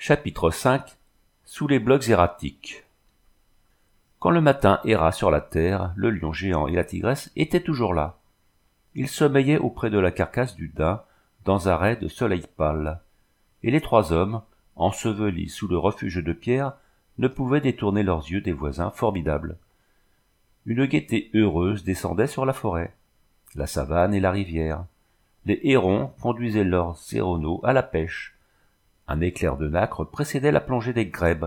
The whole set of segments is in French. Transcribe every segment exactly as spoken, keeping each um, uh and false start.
Chapitre cinq. Sous les blocs erratiques. Quand le matin erra sur la terre, le lion géant et la tigresse étaient toujours là. Ils sommeillaient auprès de la carcasse du daim, dans un rais de soleil pâle. Et les trois hommes, ensevelis sous le refuge de pierre, ne pouvaient détourner leurs yeux des voisins formidables. Une gaieté heureuse descendait sur la forêt, la savane et la rivière. Les hérons conduisaient leurs aéronaux à la pêche. Un éclair de nacre précédait la plongée des grèbes.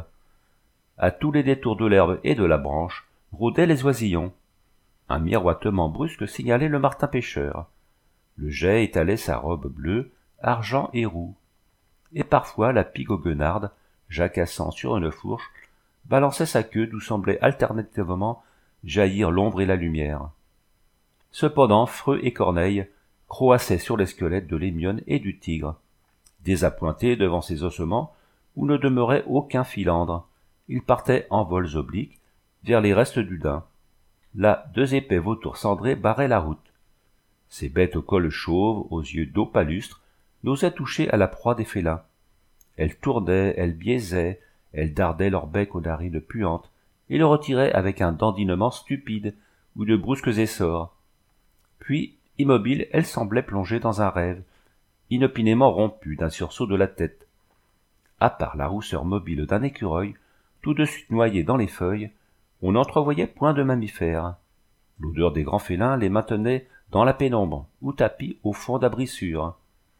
À tous les détours de l'herbe et de la branche rôdaient les oisillons. Un miroitement brusque signalait le martin pêcheur. Le geai étalait sa robe bleue, argent et roux. Et parfois la pie goguenarde, jacassant sur une fourche, balançait sa queue d'où semblaient alternativement jaillir l'ombre et la lumière. Cependant, Freux et Corneille croassaient sur les squelettes de l'émionne et du tigre. Désappointés devant ces ossements, où ne demeurait aucun filandre, ils partaient en vols obliques vers les restes du daim. Là, deux épais vautours cendrés barraient la route. Ces bêtes au col chauve, aux yeux d'eau palustre, n'osaient toucher à la proie des félins. Elles tournaient, elles biaisaient, elles dardaient leur bec aux narines puantes, et le retiraient avec un dandinement stupide ou de brusques essors. Puis, immobiles, elles semblaient plongées dans un rêve, inopinément rompu d'un sursaut de la tête. À part la rousseur mobile d'un écureuil, tout de suite noyé dans les feuilles, on n'entrevoyait point de mammifères. L'odeur des grands félins les maintenait dans la pénombre, ou tapis au fond d'abrissures.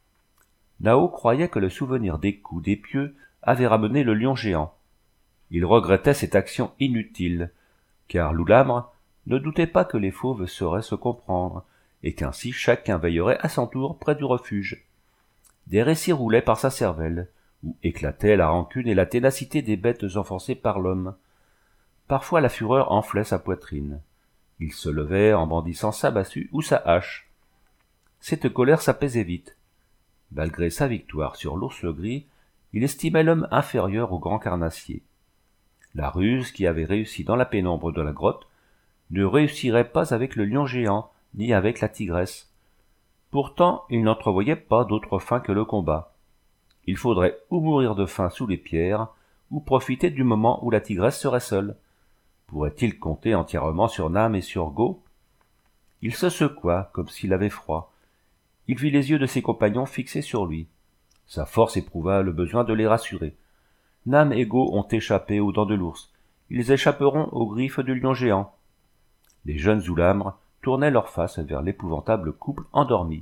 Nao croyait que le souvenir des coups d'épieu avait ramené le lion géant. Il regrettait cette action inutile, car Loulamre ne doutait pas que les fauves sauraient se comprendre, et qu'ainsi chacun veillerait à son tour près du refuge. Des récits roulaient par sa cervelle, où éclataient la rancune et la ténacité des bêtes enfoncées par l'homme. Parfois la fureur enflait sa poitrine. Il se levait en brandissant sa bassue ou sa hache. Cette colère s'apaisait vite. Malgré sa victoire sur l'ours gris, il estimait l'homme inférieur au grand carnassier. La ruse qui avait réussi dans la pénombre de la grotte ne réussirait pas avec le lion géant, ni avec la tigresse. Pourtant, il n'entrevoyait pas d'autre fin que le combat. Il faudrait ou mourir de faim sous les pierres, ou profiter du moment où la tigresse serait seule. Pourrait-il compter entièrement sur Nam et sur Go? Il se secoua, comme s'il avait froid. Il vit les yeux de ses compagnons fixés sur lui. Sa force éprouva le besoin de les rassurer. Nam et Go ont échappé aux dents de l'ours. Ils échapperont aux griffes du lion géant. Les jeunes Zoulamres tournaient leur face vers l'épouvantable couple endormi.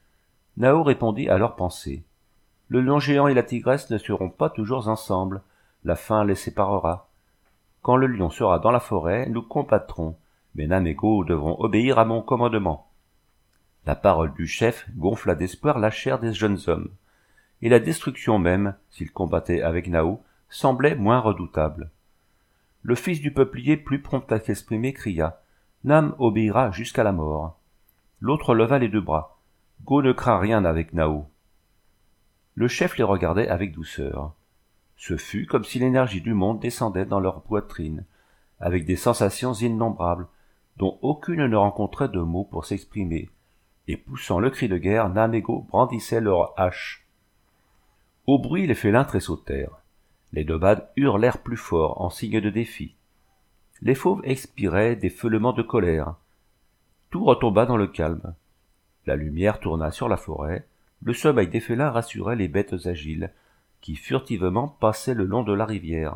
Nao répondit à leurs pensées. Le lion géant et la tigresse ne seront pas toujours ensemble. La faim les séparera. Quand le lion sera dans la forêt, nous combattrons, mais Nam et Go devront obéir à mon commandement. La parole du chef gonfla d'espoir la chair des jeunes hommes, et la destruction même, s'ils combattaient avec Nao, semblait moins redoutable. Le fils du peuplier, plus prompt à s'exprimer, cria « Nam obéira jusqu'à la mort ». L'autre leva les deux bras. « Go ne craint rien avec Nao ». Le chef les regardait avec douceur. Ce fut comme si l'énergie du monde descendait dans leur poitrine, avec des sensations innombrables, dont aucune ne rencontrait de mots pour s'exprimer, et poussant le cri de guerre, Nam et Go brandissaient leurs haches. Au bruit, les félins tressautèrent. Les nomades hurlèrent plus fort, en signe de défi. Les fauves expiraient des feulements de colère. Tout retomba dans le calme. La lumière tourna sur la forêt, le sommeil des félins rassurait les bêtes agiles, qui furtivement passaient le long de la rivière.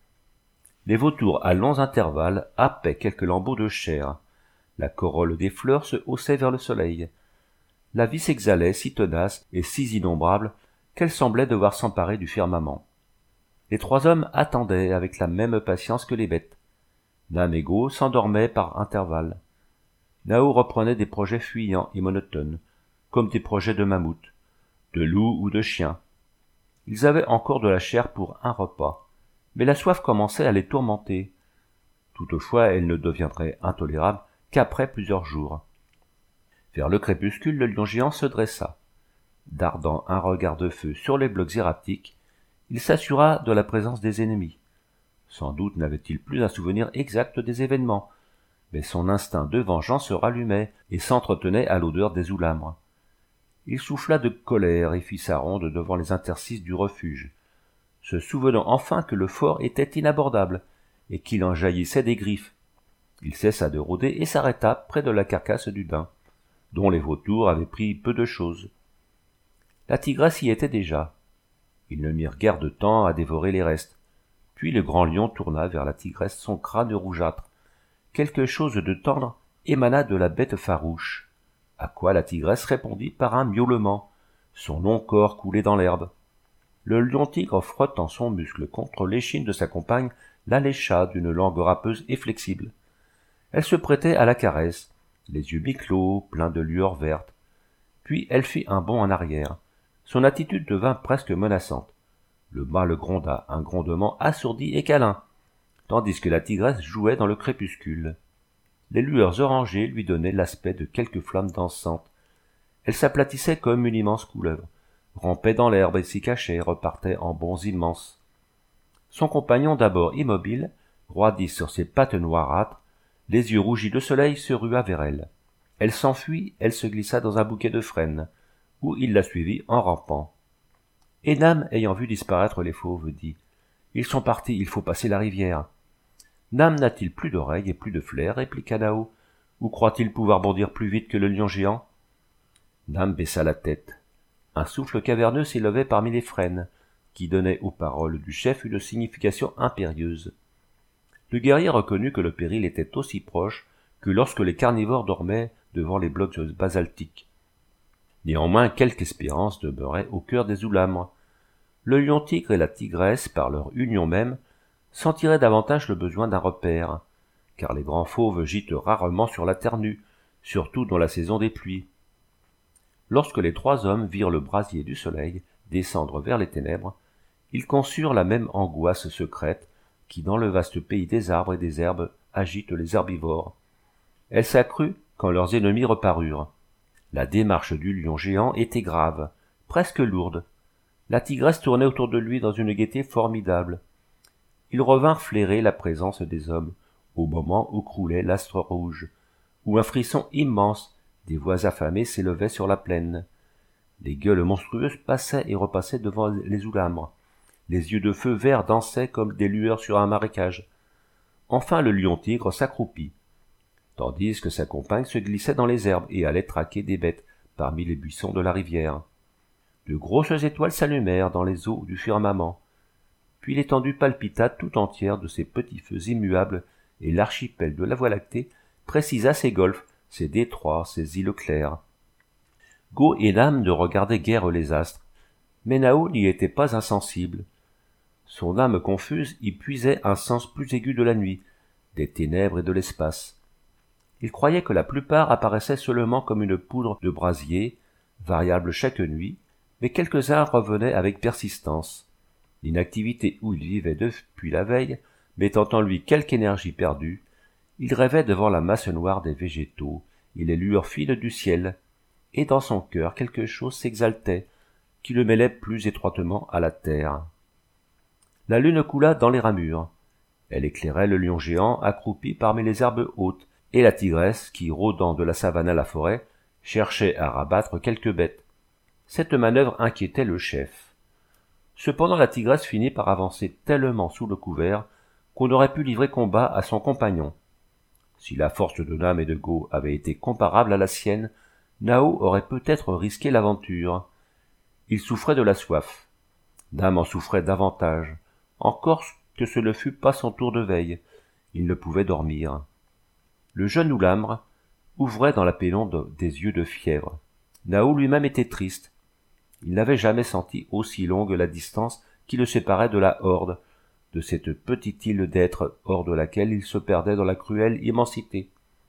Les vautours, à longs intervalles, happaient quelques lambeaux de chair. La corolle des fleurs se haussait vers le soleil. La vie s'exhalait si tenace et si innombrable qu'elle semblait devoir s'emparer du firmament. Les trois hommes attendaient avec la même patience que les bêtes. Nam et Go s'endormaient par intervalles. Nao reprenait des projets fuyants et monotones, comme des projets de mammouth, de loup ou de chien. Ils avaient encore de la chair pour un repas, mais la soif commençait à les tourmenter. Toutefois, elle ne deviendrait intolérable qu'après plusieurs jours. Vers le crépuscule, le lion géant se dressa. Dardant un regard de feu sur les blocs erratiques, il s'assura de la présence des ennemis. Sans doute n'avait-il plus un souvenir exact des événements, mais son instinct de vengeance se rallumait et s'entretenait à l'odeur des Zoulamres. Il souffla de colère et fit sa ronde devant les interstices du refuge. se souvenant enfin que le fort était inabordable, et qu'il en jaillissait des griffes. Il cessa de rôder et s'arrêta près de la carcasse du daim, dont les vautours avaient pris peu de chose. La tigresse y était déjà. Ils ne mirent guère de temps à dévorer les restes. Puis le grand lion tourna vers la tigresse son crâne rougeâtre. Quelque chose de tendre émana de la bête farouche, à quoi la tigresse répondit par un miaulement. Son long corps coulait dans l'herbe. Le lion-tigre, frottant son muscle contre l'échine de sa compagne, la lécha d'une langue râpeuse et flexible. Elle se prêtait à la caresse, les yeux mi-clos, pleins de lueurs vertes. Puis elle fit un bond en arrière. Son attitude devint presque menaçante. Le mâle gronda un grondement assourdi et câlin, tandis que la tigresse jouait dans le crépuscule. Les lueurs orangées lui donnaient l'aspect de quelques flammes dansantes. Elle s'aplatissait comme une immense couleuvre, rampait dans l'herbe et s'y cachait, repartait en bonds immenses. Son compagnon, d'abord immobile, roidi sur ses pattes noirâtres, les yeux rougis de soleil, se rua vers elle. Elle s'enfuit, elle se glissa dans un bouquet de frênes, où il la suivit en rampant. Enam, ayant vu disparaître les fauves, dit « Ils sont partis, il faut passer la rivière. » « Nam n'a-t-il plus d'oreilles et plus de flair, répliqua Nao, ou croit-il pouvoir bondir plus vite que le lion géant? Nam baissa la tête. Un souffle caverneux s'élevait parmi les frênes, qui donnait aux paroles du chef une signification impérieuse. Le guerrier reconnut que le péril était aussi proche que lorsque les carnivores dormaient devant les blocs basaltiques. Néanmoins, quelque espérance demeurait au cœur des Oulamres. Le lion-tigre et la tigresse, par leur union même, sentiraient davantage le besoin d'un repère, car les grands fauves gîtent rarement sur la terre nue, surtout dans la saison des pluies. Lorsque les trois hommes virent le brasier du soleil descendre vers les ténèbres, ils conçurent la même angoisse secrète qui, dans le vaste pays des arbres et des herbes, agite les herbivores. Elle s'accrut quand leurs ennemis reparurent. La démarche du lion géant était grave, presque lourde. La tigresse tournait autour de lui dans une gaieté formidable. Ils revinrent flairer la présence des hommes, au moment où croulait l'astre rouge, où un frisson immense des voix affamées s'élevait sur la plaine. Les gueules monstrueuses passaient et repassaient devant les Oulamres. Les yeux de feu vert dansaient comme des lueurs sur un marécage. Enfin le lion-tigre s'accroupit, tandis que sa compagne se glissait dans les herbes et allait traquer des bêtes parmi les buissons de la rivière. De grosses étoiles s'allumèrent dans les eaux du firmament. Puis l'étendue palpita tout entière de ses petits feux immuables, et l'archipel de la Voie lactée précisa ses golfes, ses détroits, ses îles claires. Go et Nam ne regardaient guère les astres, mais Nao n'y était pas insensible. Son âme confuse y puisait un sens plus aigu de la nuit, des ténèbres et de l'espace. Il croyait que la plupart apparaissaient seulement comme une poudre de brasier, variable chaque nuit, mais quelques-uns revenaient avec persistance. L'inactivité où il vivait depuis la veille, mettant en lui quelque énergie perdue, il rêvait devant la masse noire des végétaux et les lueurs fines du ciel, et dans son cœur quelque chose s'exaltait, qui le mêlait plus étroitement à la terre. La lune coula dans les ramures. Elle éclairait le lion géant accroupi parmi les herbes hautes, et la tigresse qui, rôdant de la savane à la forêt, cherchait à rabattre quelques bêtes. Cette manœuvre inquiétait le chef. Cependant la tigresse finit par avancer tellement sous le couvert qu'on aurait pu livrer combat à son compagnon. Si la force de Nam et de Go avait été comparable à la sienne, Nao aurait peut-être risqué l'aventure. Il souffrait de la soif. Nam en souffrait davantage, encore que ce ne fût pas son tour de veille. Il ne pouvait dormir. Le jeune Oulamre ouvrait dans la pénombre des yeux de fièvre. Nao lui-même était triste. Il n'avait jamais senti aussi longue la distance qui le séparait de la horde, de cette petite île d'êtres hors de laquelle il se perdait dans la cruelle immensité.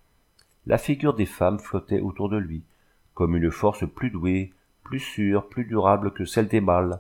La figure des femmes flottait autour de lui, comme une force plus douée, plus sûre, plus durable que celle des mâles.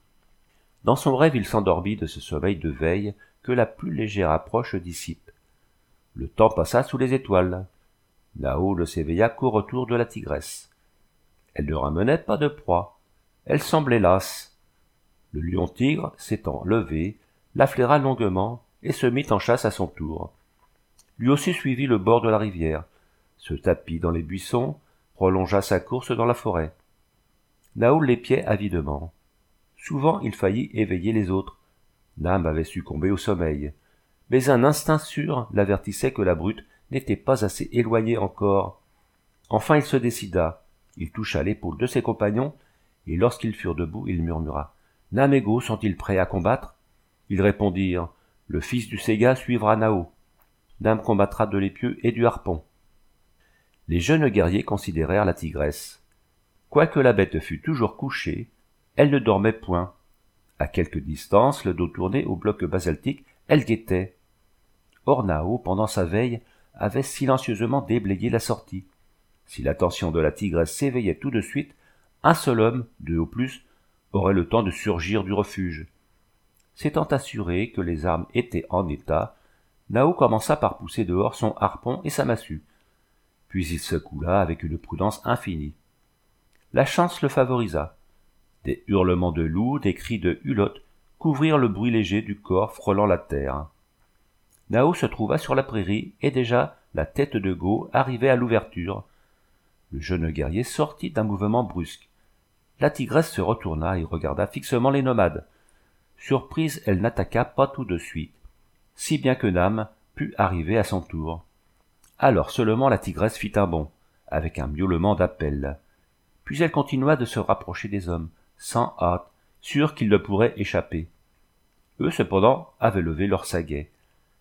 Dans son rêve, il s'endormit de ce sommeil de veille que la plus légère approche dissipe. Le temps passa sous les étoiles. Nao ne s'éveilla qu'au retour de la tigresse. Elle ne ramenait pas de proie. Elle semblait lasse. Le lion-tigre, s'étant levé, la flaira longuement et se mit en chasse à son tour. Lui aussi suivit le bord de la rivière, se tapit dans les buissons, prolongea sa course dans la forêt. Nao l'épiait avidement. Souvent il faillit éveiller les autres, Nam avait succombé au sommeil, mais un instinct sûr l'avertissait que la brute n'était pas assez éloignée encore. Enfin il se décida, il toucha l'épaule de ses compagnons, et lorsqu'ils furent debout, il murmura « Nam et Go sont-ils prêts à combattre ?» Ils répondirent « Le fils du Saiga suivra Nao. Nam combattra de l'épieu et du harpon. » Les jeunes guerriers considérèrent la tigresse. Quoique la bête fût toujours couchée, elle ne dormait point. À quelque distance, le dos tourné au bloc basaltique, elle guettait. Or Nao, pendant sa veille, avait silencieusement déblayé la sortie. Si l'attention de la tigresse s'éveillait tout de suite, un seul homme, deux au plus, aurait le temps de surgir du refuge. S'étant assuré que les armes étaient en état, Nao commença par pousser dehors son harpon et sa massue. Puis il se coula avec une prudence infinie. La chance le favorisa. Des hurlements de loup, des cris de hulotte couvrirent le bruit léger du corps frôlant la terre. Nao se trouva sur la prairie et déjà la tête de Go arrivait à l'ouverture. Le jeune guerrier sortit d'un mouvement brusque. La tigresse se retourna et regarda fixement les nomades. Surprise, elle n'attaqua pas tout de suite, si bien que Nam put arriver à son tour. Alors seulement la tigresse fit un bond, avec un miaulement d'appel. Puis elle continua de se rapprocher des hommes, sans hâte, sûre qu'ils ne pourraient échapper. Eux, cependant, avaient levé leur saguet.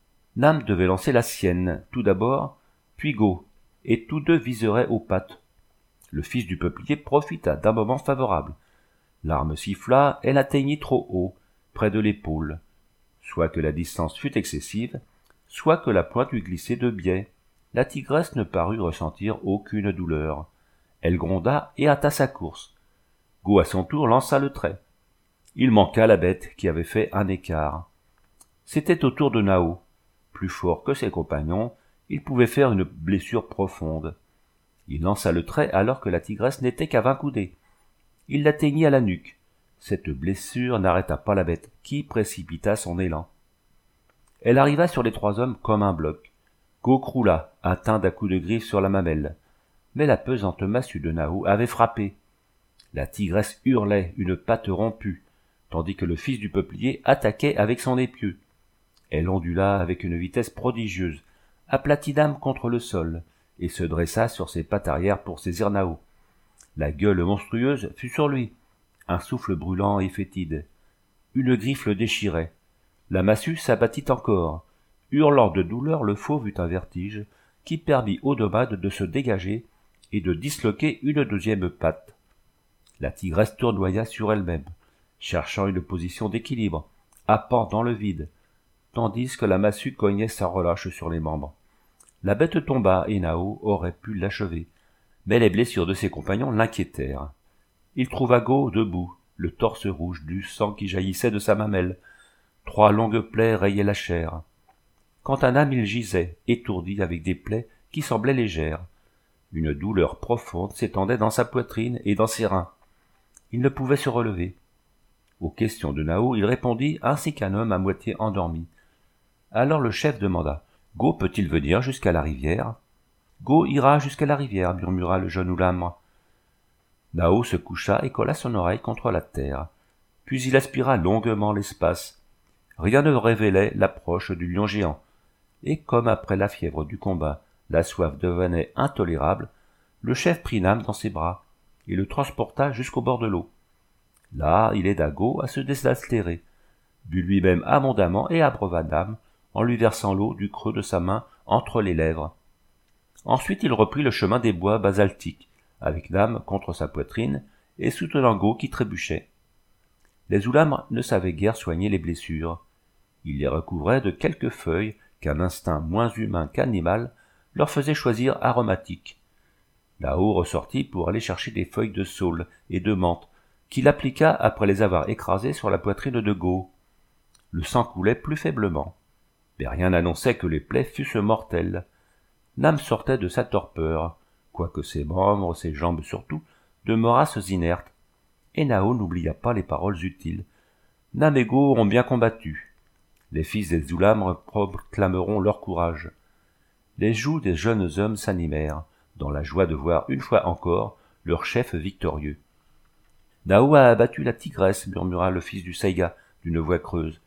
Nam devait lancer la sienne, tout d'abord, puis Go, et tous deux viseraient aux pattes. Le fils du peuplier profita d'un moment favorable. L'arme siffla, elle atteignit trop haut, près de l'épaule. Soit que la distance fût excessive, soit que la pointe eût glissé de biais. La tigresse ne parut ressentir aucune douleur. Elle gronda et hâta sa course. Go à son tour lança le trait. Il manqua la bête qui avait fait un écart. C'était au tour de Nao. Plus fort que ses compagnons, il pouvait faire une blessure profonde. Il lança le trait alors que la tigresse n'était qu'à vingt coudées. Il l'atteignit à la nuque. Cette blessure n'arrêta pas la bête, qui précipita son élan. Elle arriva sur les trois hommes comme un bloc. Go croula, atteint d'un coup de griffe sur la mamelle. Mais la pesante massue de Nao avait frappé. La tigresse hurlait, une patte rompue, tandis que le fils du peuplier attaquait avec son épieu. Elle ondula avec une vitesse prodigieuse, aplatit Nam contre le sol, et se dressa sur ses pattes arrière pour saisir Nao. La gueule monstrueuse fut sur lui, un souffle brûlant et fétide. Une griffe le déchirait. La massue s'abattit encore. Hurlant de douleur, le fauve eut un vertige qui permit au nomade de se dégager et de disloquer une deuxième patte. La tigresse tournoya sur elle-même, cherchant une position d'équilibre, happant dans le vide, tandis que la massue cognait sa relâche sur les membres. La bête tomba et Nao aurait pu l'achever, mais les blessures de ses compagnons l'inquiétèrent. Il trouva Go debout, le torse rouge du sang qui jaillissait de sa mamelle. Trois longues plaies rayaient la chair. Quant à Nam, il gisait, étourdi avec des plaies qui semblaient légères. Une douleur profonde s'étendait dans sa poitrine et dans ses reins. Il ne pouvait se relever. Aux questions de Nao, il répondit ainsi qu'un homme à moitié endormi. Alors le chef demanda « Go peut-il venir jusqu'à la rivière ?»« Go ira jusqu'à la rivière, » murmura le jeune Oulamre. Nao se coucha et colla son oreille contre la terre. Puis il aspira longuement l'espace. Rien ne révélait l'approche du lion géant. Et comme après la fièvre du combat, la soif devenait intolérable, le chef prit Nam dans ses bras et le transporta jusqu'au bord de l'eau. Là, il aida Go à se désaltérer, but lui-même abondamment et abreuva Nam en lui versant l'eau du creux de sa main entre les lèvres. Ensuite, il reprit le chemin des bois basaltiques, avec Nam contre sa poitrine et soutenant Go qui trébuchait. Les Oulamres ne savaient guère soigner les blessures. Ils les recouvraient de quelques feuilles qu'un instinct moins humain qu'animal leur faisait choisir aromatiques. Nao ressortit pour aller chercher des feuilles de saule et de menthe, qu'il appliqua après les avoir écrasées sur la poitrine de Go. Le sang coulait plus faiblement, mais rien n'annonçait que les plaies fussent mortelles. Nam sortait de sa torpeur, quoique ses membres, ses jambes surtout, demeurassent inertes, et Nao n'oublia pas les paroles utiles. Nam et Go ont bien combattu. Les fils des Oulamres proclameront leur courage. Les joues des jeunes hommes s'animèrent, dans la joie de voir une fois encore leur chef victorieux. Nao a abattu la tigresse, murmura le fils du Saiga d'une voix creuse.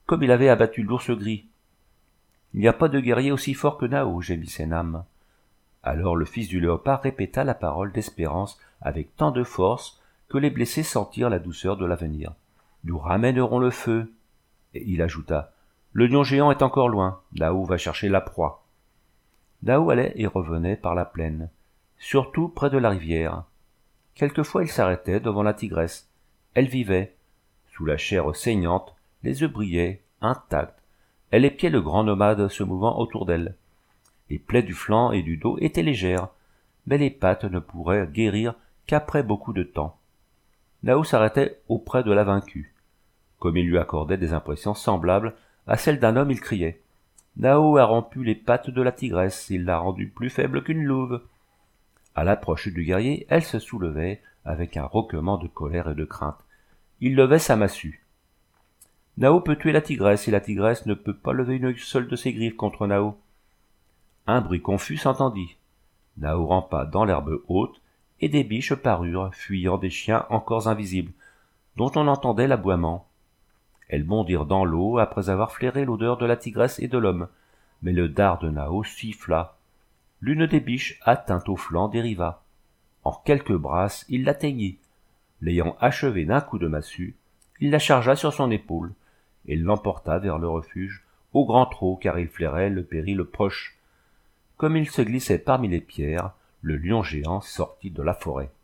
comme il avait abattu l'ours gris. Il n'y a pas de guerrier aussi fort que Nao, gémit Senam. Alors le fils du léopard répéta la parole d'espérance avec tant de force que les blessés sentirent la douceur de l'avenir. Nous ramènerons le feu. Et il ajouta, le lion géant est encore loin, Nao va chercher la proie. Nao allait et revenait par la plaine, surtout près de la rivière. Quelquefois il s'arrêtait devant la tigresse. Elle vivait. Sous la chair saignante, les œufs brillaient, intacts. Elle épiait le grand nomade se mouvant autour d'elle. Les plaies du flanc et du dos étaient légères, mais les pattes ne pourraient guérir qu'après beaucoup de temps. Nao s'arrêtait auprès de la vaincue. Comme il lui accordait des impressions semblables à celles d'un homme, il criait « Nao a rompu les pattes de la tigresse, il l'a rendue plus faible qu'une louve. » À l'approche du guerrier, elle se soulevait avec un roquement de colère et de crainte. Il levait sa massue. Nao peut tuer la tigresse et la tigresse ne peut pas lever une seule de ses griffes contre Nao. Un bruit confus s'entendit. Nao rampa dans l'herbe haute et des biches parurent, fuyant des chiens encore invisibles, dont on entendait l'aboiement. Elles bondirent dans l'eau après avoir flairé l'odeur de la tigresse et de l'homme, mais le dard de Nao siffla. L'une des biches, atteinte au flanc, dériva. En quelques brasses, il l'atteignit. L'ayant achevée d'un coup de massue, il la chargea sur son épaule et l'emporta vers le refuge, au grand trot, car il flairait le péril proche. Comme il se glissait parmi les pierres, le lion géant sortit de la forêt.